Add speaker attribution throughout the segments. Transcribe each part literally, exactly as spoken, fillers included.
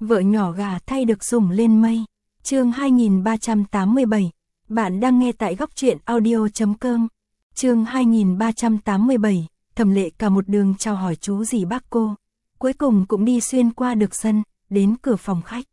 Speaker 1: Vợ nhỏ gà thay được sủng lên mây. Chương hai nghìn ba trăm tám mươi bảy. Bạn đang nghe tại góc truyện audio chấm com. Chương hai nghìn ba trăm tám mươi bảy. Thẩm Lệ cả một đường chào hỏi chú dì bác cô, cuối cùng cũng đi xuyên qua được sân, đến cửa phòng khách.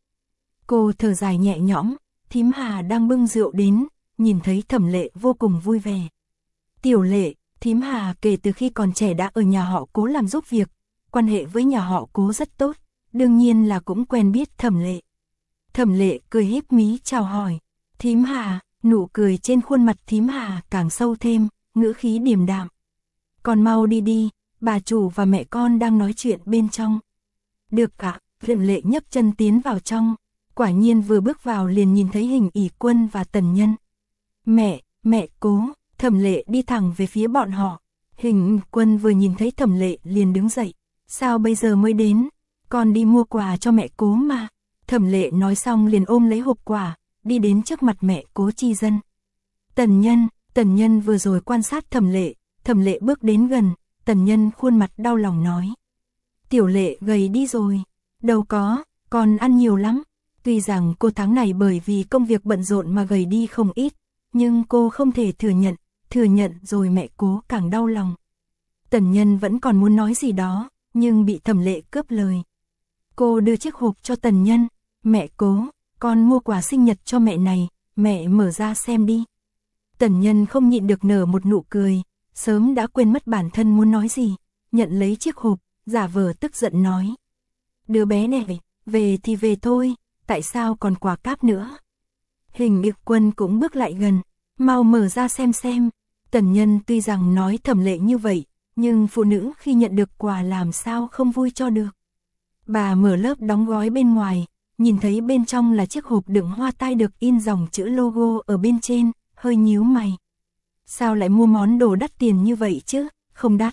Speaker 1: Cô thở dài nhẹ nhõm, thím Hà đang bưng rượu đến, nhìn thấy Thẩm Lệ vô cùng vui vẻ. Tiểu Lệ, thím Hà kể từ khi còn trẻ đã ở nhà họ Cố làm giúp việc, quan hệ với nhà họ Cố rất tốt, đương nhiên là cũng quen biết Thẩm Lệ. Thẩm Lệ cười híp mí chào hỏi. Thím Hà, nụ cười trên khuôn mặt thím Hà càng sâu thêm, ngữ khí điềm đạm. Con mau đi đi, bà chủ và mẹ con đang nói chuyện bên trong. Được ạ, Thẩm Lệ nhấc chân tiến vào trong, quả nhiên vừa bước vào liền nhìn thấy Hình ỷ Quân và Tần Nhân. Mẹ, mẹ Cố, Thẩm Lệ đi thẳng về phía bọn họ. Hình ỷ Quân vừa nhìn thấy Thẩm Lệ liền đứng dậy. Sao bây giờ mới đến? Con đi mua quà cho mẹ Cố mà. Thẩm Lệ nói xong liền ôm lấy hộp quà, đi đến trước mặt mẹ Cố Chi Dân. Tần Nhân, Tần Nhân vừa rồi quan sát Thẩm Lệ, Thẩm Lệ bước đến gần, Tần Nhân khuôn mặt đau lòng nói. Tiểu Lệ gầy đi rồi. Đâu có, còn ăn nhiều lắm. Tuy rằng cô tháng này bởi vì công việc bận rộn mà gầy đi không ít, nhưng cô không thể thừa nhận, thừa nhận rồi mẹ Cố càng đau lòng. Tần Nhân vẫn còn muốn nói gì đó, nhưng bị Thẩm Lệ cướp lời. Cô đưa chiếc hộp cho Tần Nhân. Mẹ Cố, con mua quà sinh nhật cho mẹ này, mẹ mở ra xem đi. Tần Nhân không nhịn được nở một nụ cười, sớm đã quên mất bản thân muốn nói gì, nhận lấy chiếc hộp, giả vờ tức giận nói. Đứa bé này, về thì về thôi, tại sao còn quà cáp nữa? Hình ỷ Quân cũng bước lại gần, mau mở ra xem xem. Tần Nhân tuy rằng nói Thẩm Lệ như vậy, nhưng phụ nữ khi nhận được quà làm sao không vui cho được. Bà mở lớp đóng gói bên ngoài, nhìn thấy bên trong là chiếc hộp đựng hoa tai được in dòng chữ logo ở bên trên, hơi nhíu mày. Sao lại mua món đồ đắt tiền như vậy chứ? Không đắt.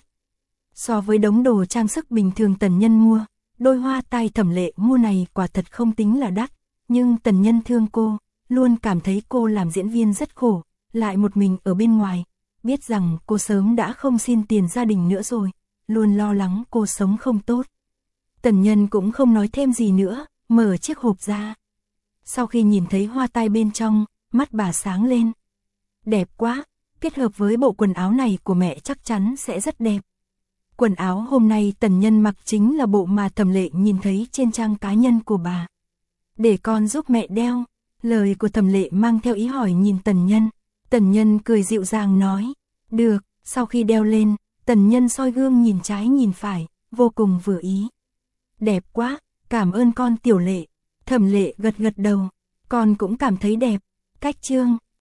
Speaker 1: So với đống đồ trang sức bình thường Tần Nhân mua, đôi hoa tai Thẩm Lệ mua này quả thật không tính là đắt, nhưng Tần Nhân thương cô, luôn cảm thấy cô làm diễn viên rất khổ, lại một mình ở bên ngoài, biết rằng cô sớm đã không xin tiền gia đình nữa rồi, luôn lo lắng cô sống không tốt. Tần Nhân cũng không nói thêm gì nữa, mở chiếc hộp ra. Sau khi nhìn thấy hoa tai bên trong, mắt bà sáng lên. Đẹp quá, kết hợp với bộ quần áo này của mẹ chắc chắn sẽ rất đẹp. Quần áo hôm nay Tần Nhân mặc chính là bộ mà Thẩm Lệ nhìn thấy trên trang cá nhân của bà. Để con giúp mẹ đeo. Lời của Thẩm Lệ mang theo ý hỏi nhìn Tần Nhân. Tần Nhân cười dịu dàng nói. Được, sau khi đeo lên, Tần Nhân soi gương nhìn trái nhìn phải, vô cùng vừa ý. Đẹp quá, cảm ơn con Tiểu Lệ. Thẩm Lệ gật gật đầu. Con cũng cảm thấy đẹp. Cách trương,